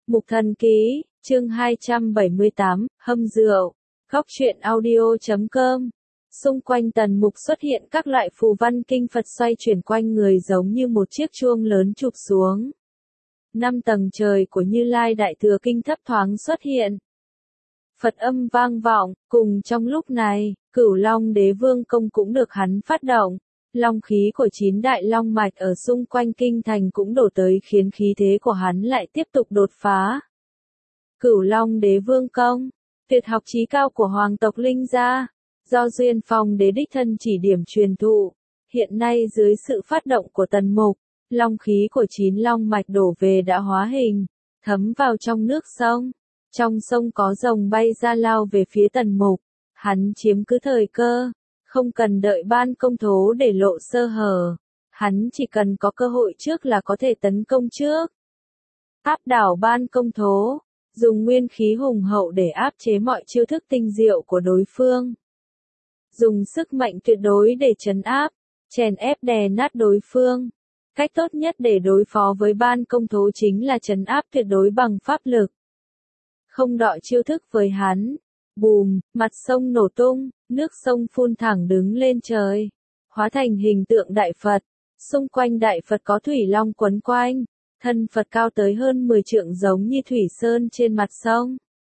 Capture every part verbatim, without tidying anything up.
Mục Thần Ký, chương hai trăm bảy mươi tám, hâm rượu. Góc truyện audio chấm com. Xung quanh Tần Mục xuất hiện các loại phù văn kinh Phật xoay chuyển quanh người giống như một chiếc chuông lớn chụp xuống. Năm tầng trời của Như Lai Đại Thừa Kinh thấp thoáng xuất hiện. Phật âm vang vọng, cùng trong lúc này, Cửu Long Đế Vương Công cũng được hắn phát động. Long khí của chín đại long mạch ở xung quanh kinh thành cũng đổ tới khiến khí thế của hắn lại tiếp tục đột phá. Cửu Long Đế Vương Công, tuyệt học chí cao của hoàng tộc Linh gia, do Duyên Phong Đế đích thân chỉ điểm truyền thụ, hiện nay dưới sự phát động của Tần Mục, long khí của chín long mạch đổ về đã hóa hình, thấm vào trong nước sông. Trong sông có rồng bay ra lao về phía Tần Mục, hắn chiếm cứ thời cơ. Không cần đợi ban công thố để lộ sơ hở, hắn chỉ cần có cơ hội trước là có thể tấn công trước. Áp đảo ban công thố, dùng nguyên khí hùng hậu để áp chế mọi chiêu thức tinh diệu của đối phương. Dùng sức mạnh tuyệt đối để trấn áp, chèn ép đè nát đối phương. Cách tốt nhất để đối phó với ban công thố chính là trấn áp tuyệt đối bằng pháp lực. Không đọi chiêu thức với hắn. Bùm, mặt sông nổ tung, nước sông phun thẳng đứng lên trời, hóa thành hình tượng Đại Phật. Xung quanh Đại Phật có thủy long quấn quanh, thân Phật cao tới hơn mười trượng giống như thủy sơn trên mặt sông.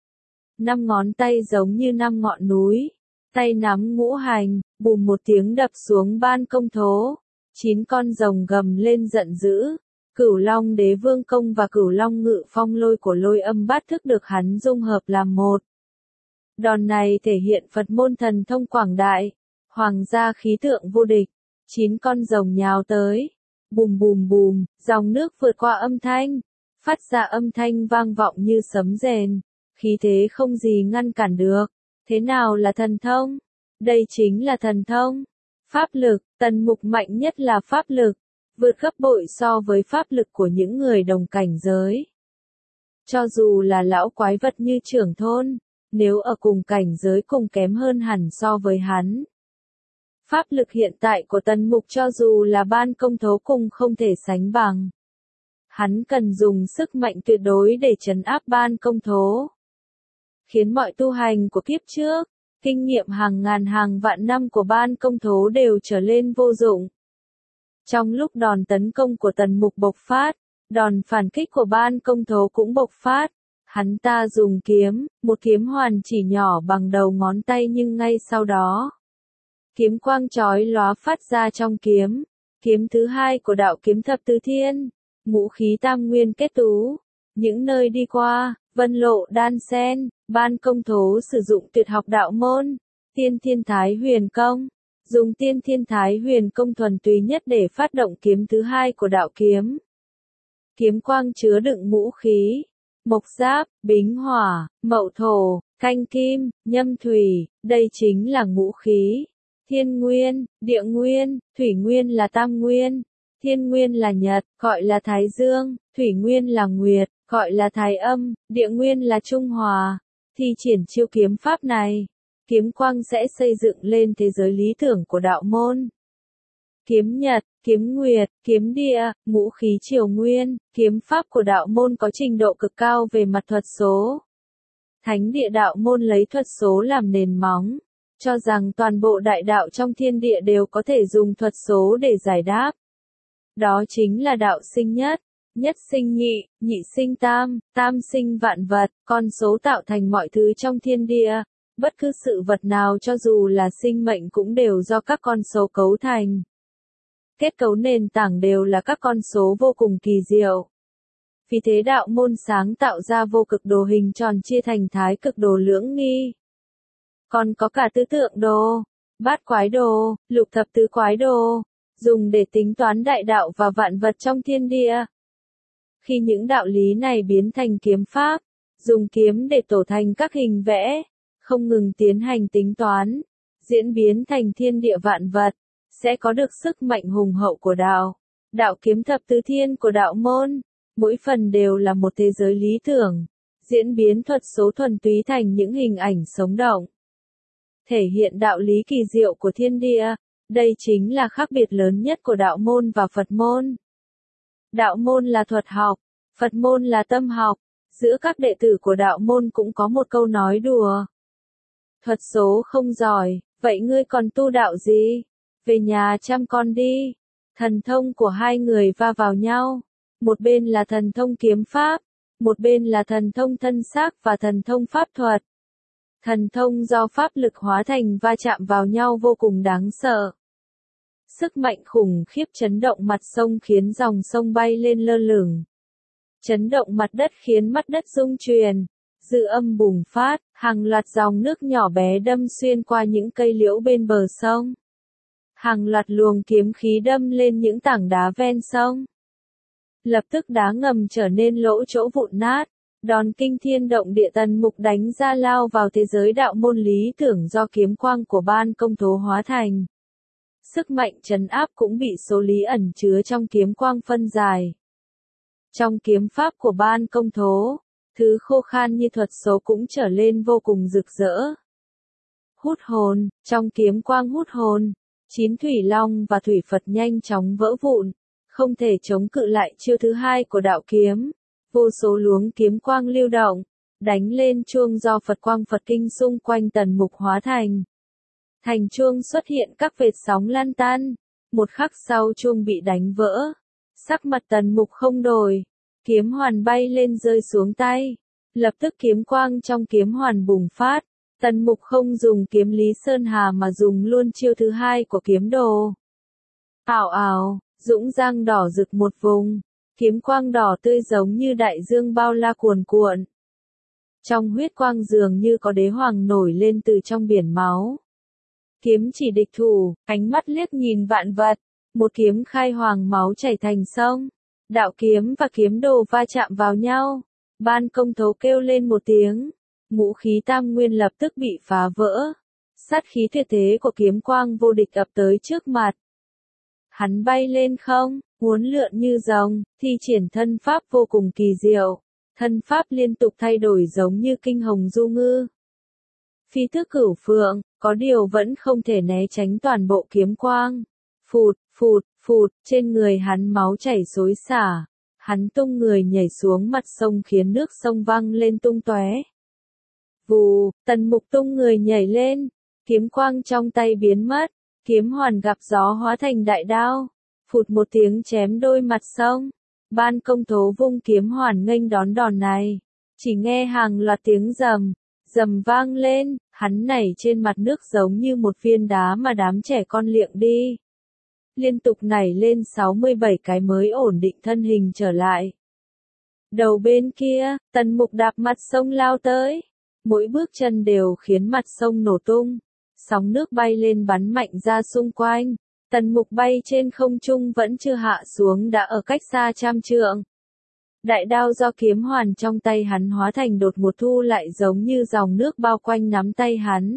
Năm ngón tay giống như năm ngọn núi, tay nắm ngũ hành, bùm một tiếng đập xuống ban công thố. Chín con rồng gầm lên giận dữ. Cửu Long Đế Vương Công và Cửu Long Ngự Phong Lôi của Lôi Âm Bát Thức được hắn dung hợp làm một. Đòn này thể hiện Phật môn thần thông quảng đại, hoàng gia khí tượng vô địch. Chín con rồng nhào tới, bùm bùm bùm, dòng nước vượt qua âm thanh, phát ra âm thanh vang vọng như sấm rền, khí thế không gì ngăn cản được. Thế nào là thần thông? Đây chính là thần thông. Pháp lực, Tần Mục mạnh nhất là pháp lực, vượt gấp bội so với pháp lực của những người đồng cảnh giới. Cho dù là lão quái vật như trưởng thôn, nếu ở cùng cảnh giới cùng kém hơn hẳn so với hắn. Pháp lực hiện tại của Tần Mục cho dù là ban công thố cùng không thể sánh bằng. Hắn cần dùng sức mạnh tuyệt đối để trấn áp ban công thố. Khiến mọi tu hành của kiếp trước, kinh nghiệm hàng ngàn hàng vạn năm của ban công thố đều trở lên vô dụng. Trong lúc đòn tấn công của Tần Mục bộc phát, đòn phản kích của ban công thố cũng bộc phát. Hắn ta dùng kiếm, một kiếm hoàn chỉ nhỏ bằng đầu ngón tay nhưng ngay sau đó. Kiếm quang chói lóa phát ra trong kiếm. Kiếm thứ hai của đạo kiếm thập tứ thiên. Ngũ khí tam nguyên kết tú. Những nơi đi qua, vân lộ đan sen, ban công thố sử dụng tuyệt học đạo môn. Tiên Thiên Thái Huyền Công. Dùng Tiên Thiên Thái Huyền Công thuần túy nhất để phát động kiếm thứ hai của đạo kiếm. Kiếm quang chứa đựng ngũ khí. Mộc giáp, bính hỏa, mậu thổ, canh kim, nhâm thủy, đây chính là ngũ khí. Thiên nguyên, địa nguyên, thủy nguyên là tam nguyên. Thiên nguyên là nhật, gọi là thái dương, thủy nguyên là nguyệt, gọi là thái âm, địa nguyên là trung hòa. Thi triển chiêu kiếm pháp này, kiếm quang sẽ xây dựng lên thế giới lý tưởng của đạo môn. Kiếm nhật, kiếm nguyệt, kiếm địa, ngũ khí triều nguyên, kiếm pháp của đạo môn có trình độ cực cao về mặt thuật số. Thánh địa đạo môn lấy thuật số làm nền móng, cho rằng toàn bộ đại đạo trong thiên địa đều có thể dùng thuật số để giải đáp. Đó chính là đạo sinh nhất, nhất sinh nhị, nhị sinh tam, tam sinh vạn vật, con số tạo thành mọi thứ trong thiên địa. Bất cứ sự vật nào cho dù là sinh mệnh cũng đều do các con số cấu thành. Kết cấu nền tảng đều là các con số vô cùng kỳ diệu. Vì thế đạo môn sáng tạo ra vô cực đồ hình tròn chia thành thái cực đồ lưỡng nghi. Còn có cả tứ tượng đồ, bát quái đồ, lục thập tứ quái đồ, dùng để tính toán đại đạo và vạn vật trong thiên địa. Khi những đạo lý này biến thành kiếm pháp, dùng kiếm để tổ thành các hình vẽ, không ngừng tiến hành tính toán, diễn biến thành thiên địa vạn vật. Sẽ có được sức mạnh hùng hậu của đạo. Đạo kiếm thập tứ thiên của đạo môn, mỗi phần đều là một thế giới lý tưởng, diễn biến thuật số thuần túy thành những hình ảnh sống động. Thể hiện đạo lý kỳ diệu của thiên địa, đây chính là khác biệt lớn nhất của đạo môn và Phật môn. Đạo môn là thuật học, Phật môn là tâm học, Giữa các đệ tử của đạo môn cũng có một câu nói đùa. Thuật số không giỏi, vậy ngươi còn tu đạo gì? Về nhà chăm con đi. Thần thông của hai người va vào nhau. Một bên là thần thông kiếm pháp, một bên là thần thông thân xác và thần thông pháp thuật. Thần thông do pháp lực hóa thành va chạm vào nhau vô cùng đáng sợ. Sức mạnh khủng khiếp chấn động mặt sông khiến dòng sông bay lên lơ lửng. Chấn động mặt đất khiến mặt đất rung chuyển. Dư âm bùng phát, hàng loạt dòng nước nhỏ bé đâm xuyên qua những cây liễu bên bờ sông. Hàng loạt luồng kiếm khí đâm lên những tảng đá ven sông. Lập tức đá ngầm trở nên lỗ chỗ vụn nát. Đòn kinh thiên động địa Tần Mục đánh ra lao vào thế giới đạo môn lý tưởng do kiếm quang của Ban Công Thố hóa thành. Sức mạnh trấn áp cũng bị số lý ẩn chứa trong kiếm quang phân giải. Trong kiếm pháp của Ban Công Thố, thứ khô khan như thuật số cũng trở lên vô cùng rực rỡ. Hút hồn, trong kiếm quang hút hồn, chín thủy long và thủy Phật nhanh chóng vỡ vụn, không thể chống cự lại chiêu thứ hai của đạo kiếm. Vô số luống kiếm quang lưu động, đánh lên chuông do Phật quang Phật kinh xung quanh Tần Mục hóa thành. Thành chuông xuất hiện các vệt sóng lan tan, một khắc sau chuông bị đánh vỡ. Sắc mặt Tần Mục không đổi, kiếm hoàn bay lên rơi xuống tay. Lập tức kiếm quang trong kiếm hoàn bùng phát, Tần Mục không dùng kiếm Lý Sơn Hà mà dùng luôn chiêu thứ hai của kiếm đồ. Ảo ảo, dũng giang đỏ rực một vùng. Kiếm quang đỏ tươi giống như đại dương bao la cuồn cuộn. Trong huyết quang dường như có đế hoàng nổi lên từ trong biển máu. Kiếm chỉ địch thủ, ánh mắt liếc nhìn vạn vật. Một kiếm khai hoàng máu chảy thành sông. Đạo kiếm và kiếm đồ va chạm vào nhau. Ban Công Thố kêu lên một tiếng. Ngũ khí tam nguyên lập tức bị phá vỡ. Sát khí tuyệt thế của kiếm quang vô địch ập tới trước mặt. Hắn bay lên không, uốn lượn như rồng, thi triển thân pháp vô cùng kỳ diệu. Thân pháp liên tục thay đổi giống như kinh hồng du ngư. Phi thức cửu phượng, có điều vẫn không thể né tránh toàn bộ kiếm quang. Phụt, phụt, phụt, trên người hắn máu chảy xối xả. Hắn tung người nhảy xuống mặt sông khiến nước sông văng lên tung tóe. Vù, Tần Mục tung người nhảy lên, kiếm quang trong tay biến mất. Kiếm hoàn gặp gió hóa thành đại đao, phụt một tiếng chém đôi mặt sông. Ban Công Thố vung kiếm hoàn nghênh đón đòn này. Chỉ nghe hàng loạt tiếng rầm, rầm vang lên, hắn nảy trên mặt nước giống như một viên đá mà đám trẻ con liệng đi. Liên tục nảy lên sáu mươi bảy cái mới ổn định thân hình trở lại. Đầu bên kia, Tần Mục đạp mặt sông lao tới. Mỗi bước chân đều khiến mặt sông nổ tung. Sóng nước bay lên bắn mạnh ra xung quanh. Tần Mục bay trên không trung vẫn chưa hạ xuống đã ở cách xa trăm trượng. Đại đao do kiếm hoàn trong tay hắn hóa thành đột ngột thu lại giống như dòng nước bao quanh nắm tay hắn.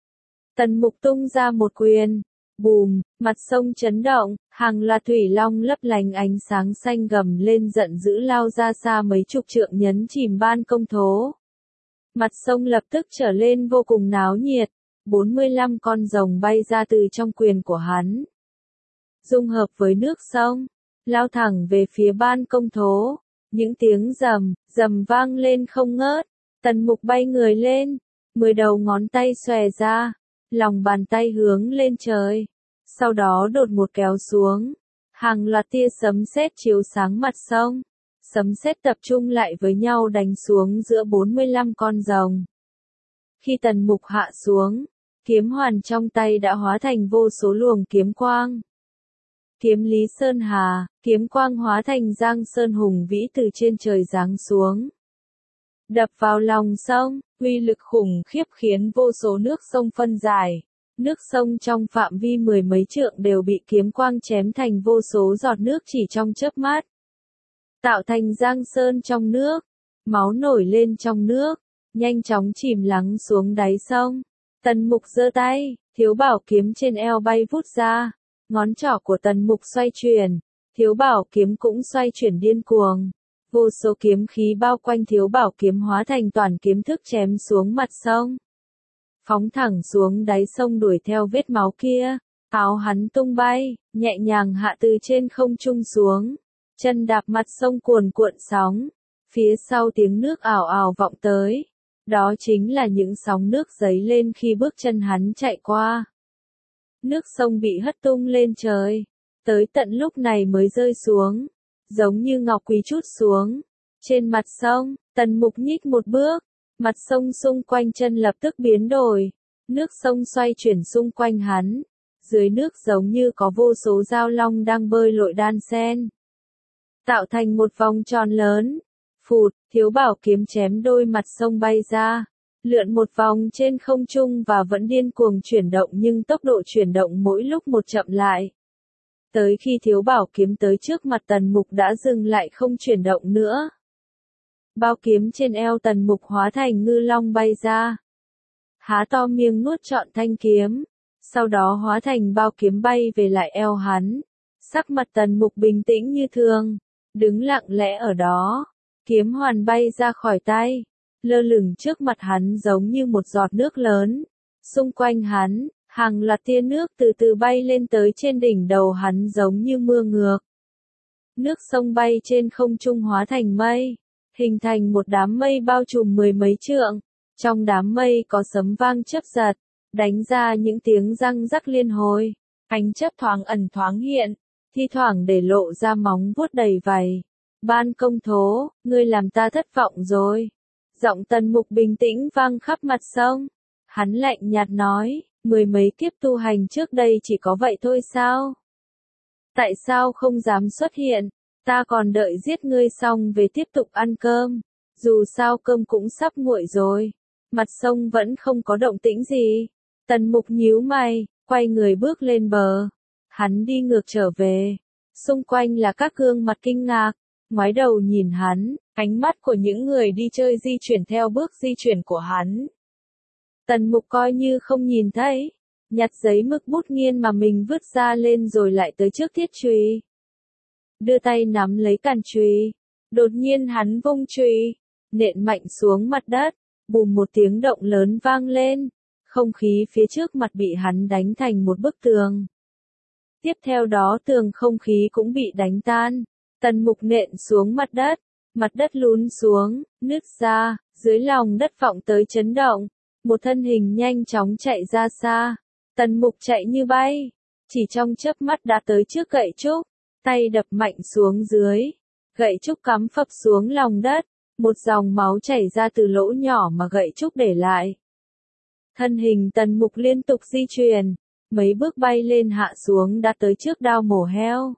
Tần Mục tung ra một quyền. Bùm, mặt sông chấn động, hàng loạt thủy long lấp lánh ánh sáng xanh gầm lên giận dữ lao ra xa mấy chục trượng nhấn chìm Ban Công Thố. Mặt sông lập tức trở lên vô cùng náo nhiệt. bốn mươi lăm con rồng bay ra từ trong quyền của hắn. Dung hợp với nước sông, lao thẳng về phía Ban Công Thố. Những tiếng rầm, rầm vang lên không ngớt. Tần Mục bay người lên, mười đầu ngón tay xòe ra, lòng bàn tay hướng lên trời. Sau đó đột một kéo xuống. Hàng loạt tia sấm sét chiếu sáng mặt sông. Sấm sét tập trung lại với nhau đánh xuống giữa bốn mươi lăm con rồng. Khi Tần Mục hạ xuống, kiếm hoàn trong tay đã hóa thành vô số luồng kiếm quang. Kiếm Lý Sơn Hà, kiếm quang hóa thành giang sơn hùng vĩ từ trên trời giáng xuống. Đập vào lòng sông, uy lực khủng khiếp khiến vô số nước sông phân giải. Nước sông trong phạm vi mười mấy trượng đều bị kiếm quang chém thành vô số giọt nước chỉ trong chớp mắt. Tạo thành giang sơn trong nước, máu nổi lên trong nước, nhanh chóng chìm lắng xuống đáy sông. Tần Mục giơ tay, thiếu bảo kiếm trên eo bay vút ra. Ngón trỏ của Tần Mục xoay chuyển, thiếu bảo kiếm cũng xoay chuyển điên cuồng. Vô số kiếm khí bao quanh thiếu bảo kiếm hóa thành toàn kiếm thức chém xuống mặt sông. Phóng thẳng xuống đáy sông đuổi theo vết máu kia. Áo hắn tung bay, nhẹ nhàng hạ từ trên không trung xuống. Chân đạp mặt sông cuồn cuộn sóng. Phía sau tiếng nước ào ào vọng tới. Đó chính là những sóng nước dấy lên khi bước chân hắn chạy qua. Nước sông bị hất tung lên trời. Tới tận lúc này mới rơi xuống. Giống như ngọc quý trút xuống. Trên mặt sông, Tần Mục nhích một bước. Mặt sông xung quanh chân lập tức biến đổi. Nước sông xoay chuyển xung quanh hắn. Dưới nước giống như có vô số dao long đang bơi lội đan xen. Tạo thành một vòng tròn lớn. Phụt, Thiếu Bảo kiếm chém đôi mặt sông bay ra. Lượn một vòng trên không trung và vẫn điên cuồng chuyển động nhưng tốc độ chuyển động mỗi lúc một chậm lại. Tới khi Thiếu Bảo kiếm tới trước mặt Tần Mục đã dừng lại không chuyển động nữa. Bao kiếm trên eo Tần Mục hóa thành ngư long bay ra. Há to miệng nuốt trọn thanh kiếm. Sau đó hóa thành bao kiếm bay về lại eo hắn. Sắc mặt Tần Mục bình tĩnh như thường. Đứng lặng lẽ ở đó. Kiếm hoàn bay ra khỏi tay. Lơ lửng trước mặt hắn giống như một giọt nước lớn. Xung quanh hắn, hàng loạt tia nước từ từ bay lên tới trên đỉnh đầu hắn giống như mưa ngược. Nước sông bay trên không trung hóa thành mây. Hình thành một đám mây bao trùm mười mấy trượng. Trong đám mây có sấm vang chớp giật. Đánh ra những tiếng răng rắc liên hồi. Ánh chớp thoáng ẩn thoáng hiện. Thi thoảng để lộ ra móng vuốt đầy vảy. Ban Công Thố, ngươi làm ta thất vọng rồi. Giọng Tần Mục bình tĩnh vang khắp mặt sông. Hắn lạnh nhạt nói, mười mấy kiếp tu hành trước đây chỉ có vậy thôi sao? Tại sao không dám xuất hiện? Ta còn đợi giết ngươi xong về tiếp tục ăn cơm. Dù sao cơm cũng sắp nguội rồi. Mặt sông vẫn không có động tĩnh gì. Tần Mục nhíu mày, quay người bước lên bờ. Hắn đi ngược trở về. Xung quanh là các gương mặt kinh ngạc. Ngoái đầu nhìn hắn, ánh mắt của những người đi chơi di chuyển theo bước di chuyển của hắn. Tần Mục coi như không nhìn thấy, nhặt giấy mực bút nghiên mà mình vứt ra lên rồi lại tới trước thiết chùy. Đưa tay nắm lấy càn chùy, đột nhiên hắn vung chùy, nện mạnh xuống mặt đất, bùm một tiếng động lớn vang lên, không khí phía trước mặt bị hắn đánh thành một bức tường. Tiếp theo đó tường không khí cũng bị đánh tan. Tần Mục nện xuống mặt đất, mặt đất lún xuống, nứt ra, dưới lòng đất vọng tới chấn động, một thân hình nhanh chóng chạy ra xa. Tần Mục chạy như bay, chỉ trong chớp mắt đã tới trước gậy trúc, tay đập mạnh xuống dưới, gậy trúc cắm phập xuống lòng đất, một dòng máu chảy ra từ lỗ nhỏ mà gậy trúc để lại. Thân hình Tần Mục liên tục di chuyển, mấy bước bay lên hạ xuống đã tới trước đao mổ heo.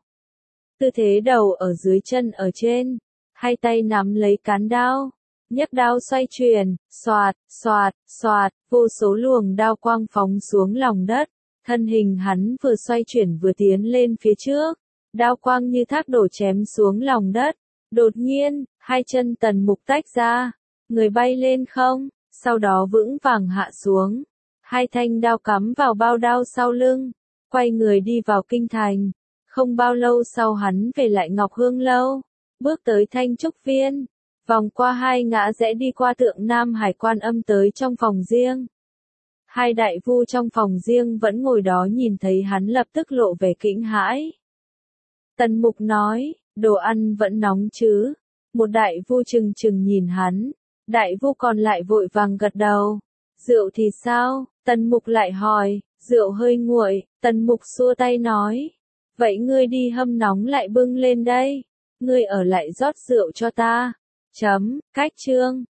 Tư thế đầu ở dưới chân ở trên, hai tay nắm lấy cán đao, nhấc đao xoay chuyển, xoạt, xoạt, xoạt, vô số luồng đao quang phóng xuống lòng đất, thân hình hắn vừa xoay chuyển vừa tiến lên phía trước, đao quang như thác đổ chém xuống lòng đất, đột nhiên, hai chân Tần Mục tách ra, người bay lên không, sau đó vững vàng hạ xuống, hai thanh đao cắm vào bao đao sau lưng, quay người đi vào kinh thành. Không bao lâu sau hắn về lại Ngọc Hương Lâu, bước tới Thanh Trúc Viên, vòng qua hai ngã rẽ đi qua Tượng Nam Hải Quan Âm tới trong phòng riêng. Hai đại vu trong phòng riêng vẫn ngồi đó nhìn thấy hắn lập tức lộ vẻ kinh hãi. Tần Mục nói, đồ ăn vẫn nóng chứ? Một đại vu chừng chừng nhìn hắn, đại vu còn lại vội vàng gật đầu. Rượu thì sao? Tần Mục lại hỏi, rượu hơi nguội, Tần Mục xua tay nói. Vậy ngươi đi hâm nóng lại bưng lên đây. Ngươi ở lại rót rượu cho ta. Chấm, cách chương.